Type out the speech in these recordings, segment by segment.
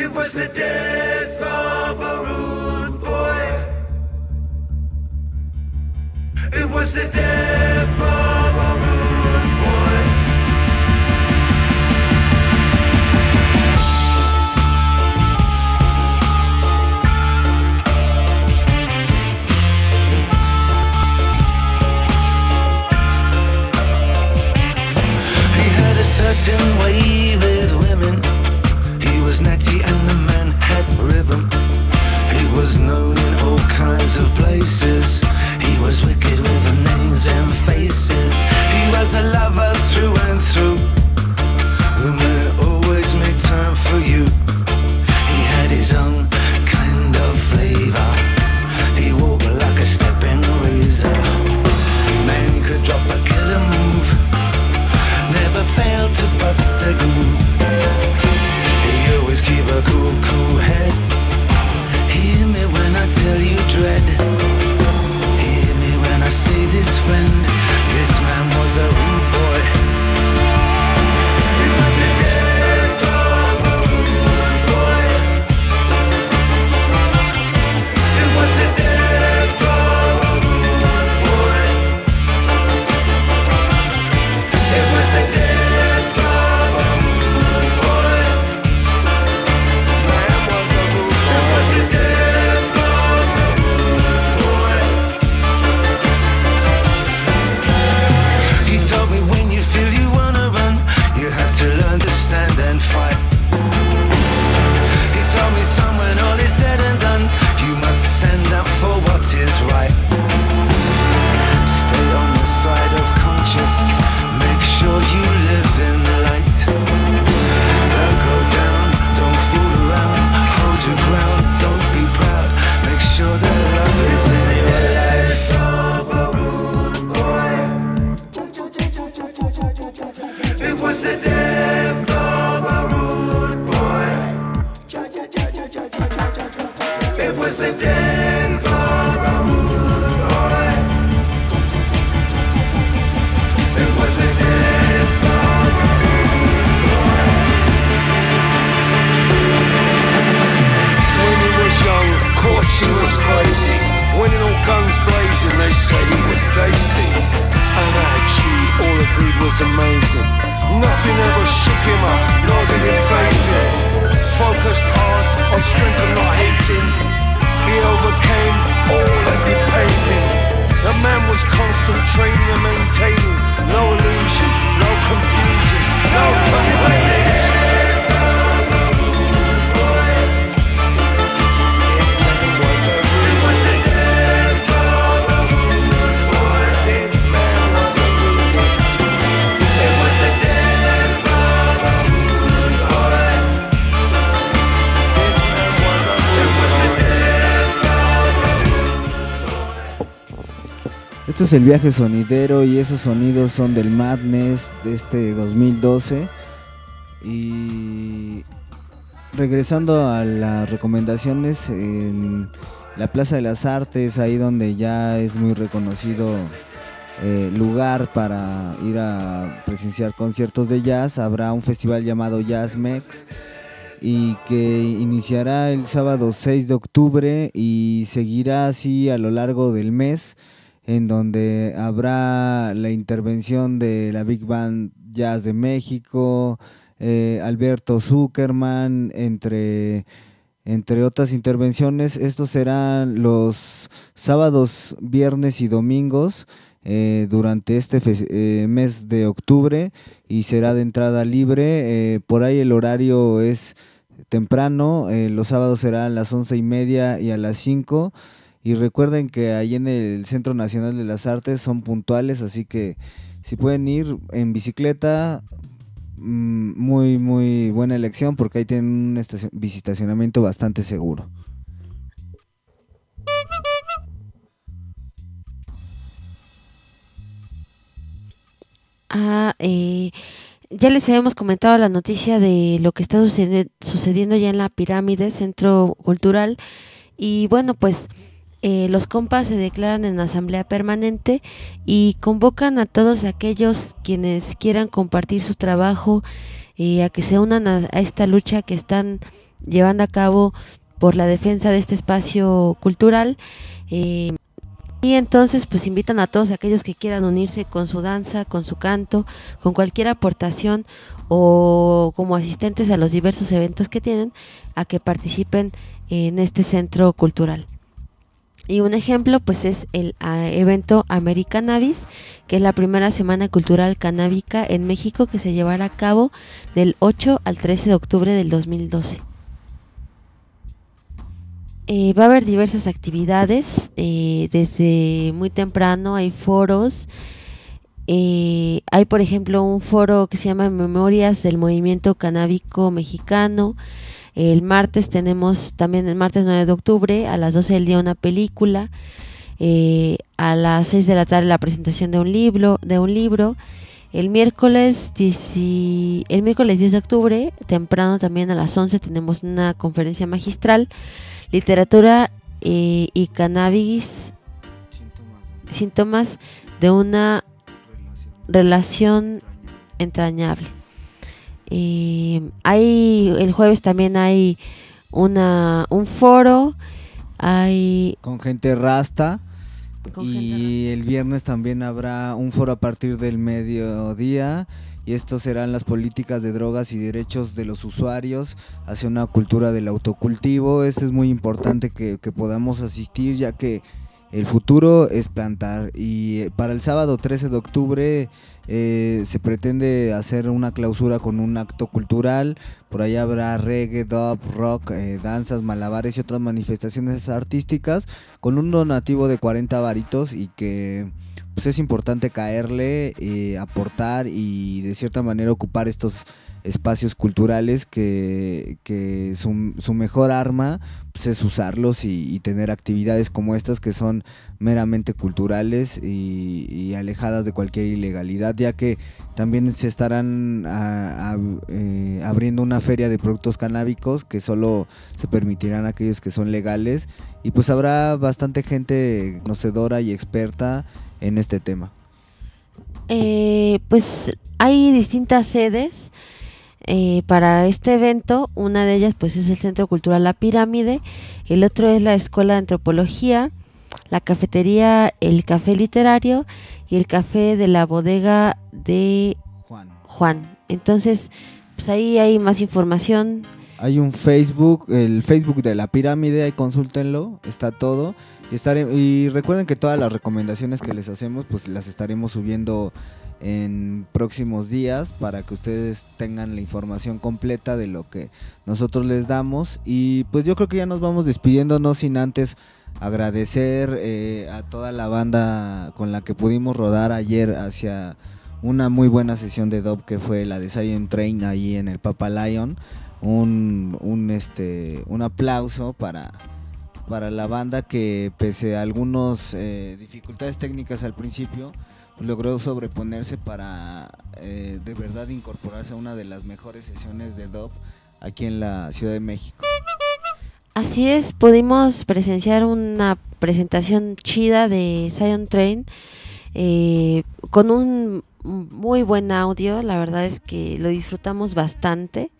It was the death of a rude boy. It was the death of a rude boy. He had a certain way with women. He was natty and the man had rhythm. He was known in all kinds of places. He was wicked with the names and faces. He was a lover through and through, who may always make time for you. He had his own kind of flavor. He walked like a stepping razor. Man could drop a killer move, never failed to bust a groove. He always keep a cool, cool head. Hear me when I tell you dread. Hear me when I say this friend. This man was a rude boy. It was the death of a rude boy. It was the death of a rude boy. It was the death of a rude boy. Man was a rude boy. It was the death of a rude boy. He told me when you feel you wanna run, you have to learn to stand and fight. He told me son, when all is said and done, you must stand up for what is right. Stay on the side of conscious, make sure you live in the light. Don't go down, don't fool around, hold your ground, don't be proud. Make sure that love is in your life. Of a rude boy. It was the death of a rude boy. It was the death of a rude boy. It was the death of a rude boy. When he was young, of course he was crazy. When in all guns blazing, they say he was tasty. And actually, all agreed was amazing. Nothing ever shook him up, nor did it faze him. Focused hard on strength and not hating, he overcame all that could pain him. The man was constant training and maintaining. No illusion, no confusion, no complaining. This man was a rude boy. This man was a rude boy. It was the death of a rude boy. This man was a It rude was the boy. death of a rude boy. Esto es el viaje sonidero y esos sonidos son del Madness de este 2012. Y regresando a las recomendaciones, en la Plaza de las Artes, ahí donde ya es muy reconocido lugar para ir a presenciar conciertos de jazz, habrá un festival llamado Jazz Mex y que iniciará el sábado 6 de octubre y seguirá así a lo largo del mes, en donde habrá la intervención de la Big Band Jazz de México, Alberto Zuckerman, entre otras intervenciones. Estos serán los sábados, viernes y domingos durante este mes de octubre y será de entrada libre. Por ahí el horario es temprano, los sábados será a las 11:30 y a las 5. Y recuerden que ahí en el Centro Nacional de las Artes son puntuales, así que si pueden ir en bicicleta, muy muy buena elección porque ahí tienen un visitacionamiento bastante seguro. Ya les habíamos comentado la noticia de lo que está sucediendo ya en la Pirámide, Centro Cultural, y bueno, pues los compas se declaran en asamblea permanente y convocan a todos aquellos quienes quieran compartir su trabajo, a que se unan a esta lucha que están llevando a cabo por la defensa de este espacio cultural. Y entonces pues invitan a todos aquellos que quieran unirse con su danza, con su canto, con cualquier aportación o como asistentes a los diversos eventos que tienen, a que participen en este centro cultural. Y un ejemplo pues es el evento Americannabis, que es la primera semana cultural canábica en México, que se llevará a cabo del 8 al 13 de octubre del 2012. Va a haber diversas actividades, desde muy temprano hay foros, hay por ejemplo un foro que se llama Memorias del Movimiento Canábico Mexicano. El martes tenemos también el martes 9 de octubre a las 12 del día una película, a las 6 de la tarde la presentación de un libro. El miércoles 10 de octubre, temprano también a las 11 tenemos una conferencia magistral, literatura y cannabis, síntomas de una relación entrañable. El jueves también hay un foro, con gente rasta. Y el viernes también habrá un foro a partir del mediodía, y estos serán las políticas de drogas y derechos de los usuarios hacia una cultura del autocultivo. Es muy importante que podamos asistir, ya que el futuro es plantar. Y para el sábado 13 de octubre se pretende hacer una clausura con un acto cultural. Por ahí habrá reggae, dub, rock, danzas, malabares y otras manifestaciones artísticas con un donativo de 40 varitos, y que pues es importante caerle, aportar y de cierta manera ocupar estos espacios culturales que su mejor arma pues es usarlos y tener actividades como estas, que son meramente culturales y alejadas de cualquier ilegalidad, ya que también se estarán abriendo una feria de productos canábicos que solo se permitirán a aquellos que son legales, y pues habrá bastante gente conocedora y experta en este tema. Pues hay distintas sedes para este evento. Una de ellas pues es el Centro Cultural La Pirámide, el otro es la Escuela de Antropología, la cafetería El Café Literario y el Café de la Bodega de Juan. Entonces pues ahí hay más información. Hay un Facebook, el Facebook de La Pirámide, ahí consúltenlo, está todo. Y recuerden que todas las recomendaciones que les hacemos pues las estaremos subiendo en próximos días, para que ustedes tengan la información completa de lo que nosotros les damos. Y pues yo creo que ya nos vamos despidiendo, no sin antes agradecer a toda la banda con la que pudimos rodar ayer hacia una muy buena sesión de dub, que fue la de Zion Train ahí en el Papa Lion. Un aplauso para la banda, que pese a algunas dificultades técnicas al principio, logró sobreponerse para de verdad incorporarse a una de las mejores sesiones de dub aquí en la Ciudad de México. Así es, pudimos presenciar una presentación chida de Zion Train, con un muy buen audio. La verdad es que lo disfrutamos bastante.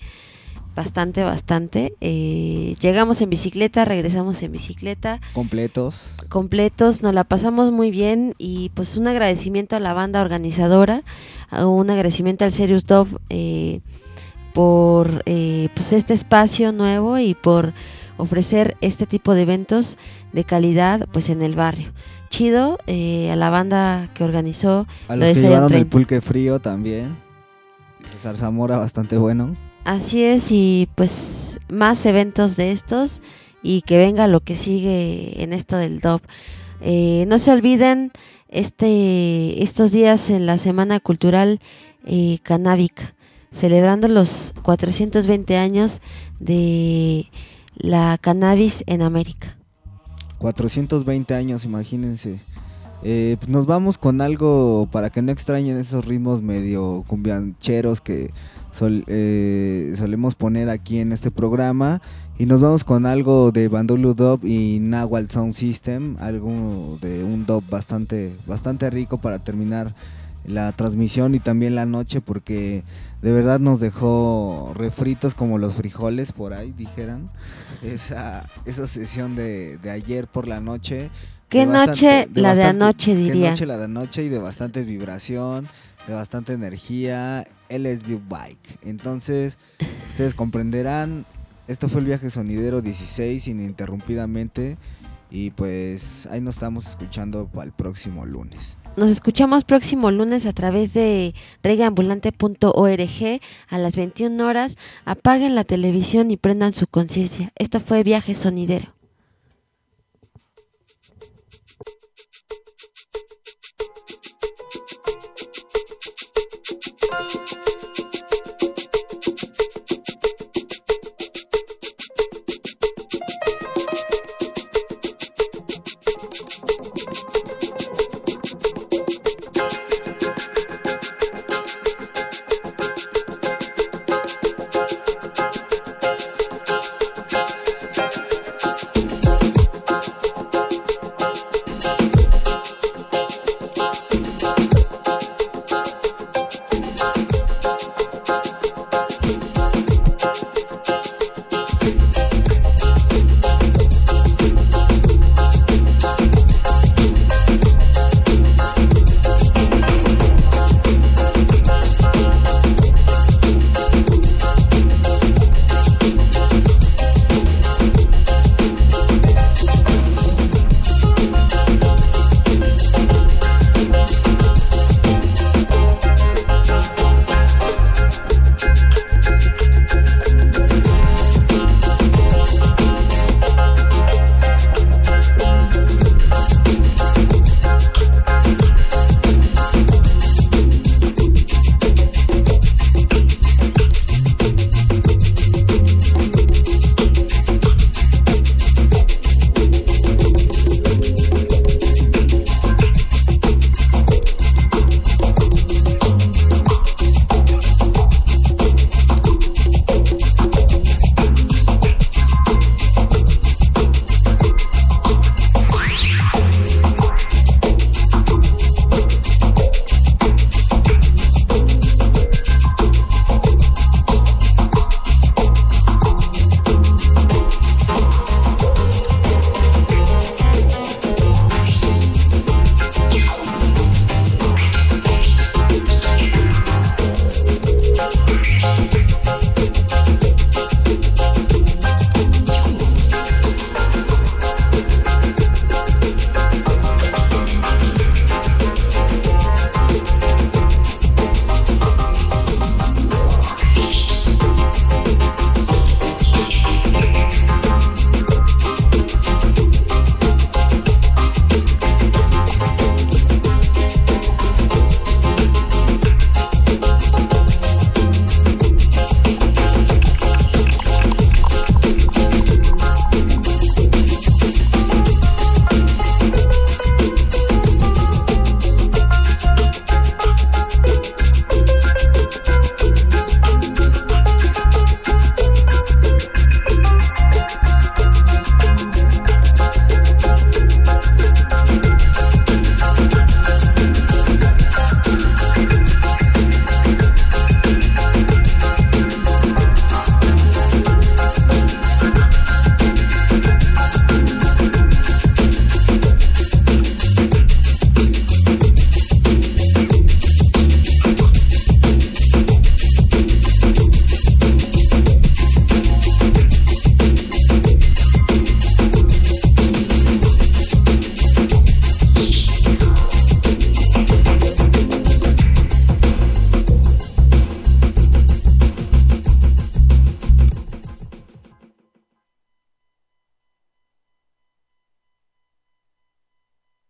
Llegamos en bicicleta, regresamos en bicicleta. Completos, nos la pasamos muy bien, y pues un agradecimiento a la banda organizadora, un agradecimiento al Serious Dub por pues este espacio nuevo y por ofrecer este tipo de eventos de calidad pues en el barrio. Chido, a la banda que organizó. A los que llevaron el pulque frío también, el zarzamora bastante bueno. Así es, y pues más eventos de estos, y que venga lo que sigue en esto del dub. No se olviden estos días en la Semana Cultural Canábica, celebrando los 420 años de la cannabis en América. 420 años, imagínense. Nos vamos con algo para que no extrañen esos ritmos medio cumbiancheros que solemos poner aquí en este programa, y nos vamos con algo de Bandolo Dub y Nahual Sound System, algo de un dub bastante rico para terminar la transmisión y también la noche, porque de verdad nos dejó refritos como los frijoles, por ahí dijeran, esa sesión de ayer por la noche. ¿Qué noche? La de anoche, ¿Qué dirían. noche? La de anoche, y de bastante vibración, de bastante energía, LSD Bike. Entonces, ustedes comprenderán, esto fue el viaje sonidero 16 ininterrumpidamente, y pues ahí nos estamos escuchando para el próximo lunes. Nos escuchamos próximo lunes a través de reggaeambulante.org a las 21 horas. Apaguen la televisión y prendan su conciencia. Esto fue Viaje Sonidero.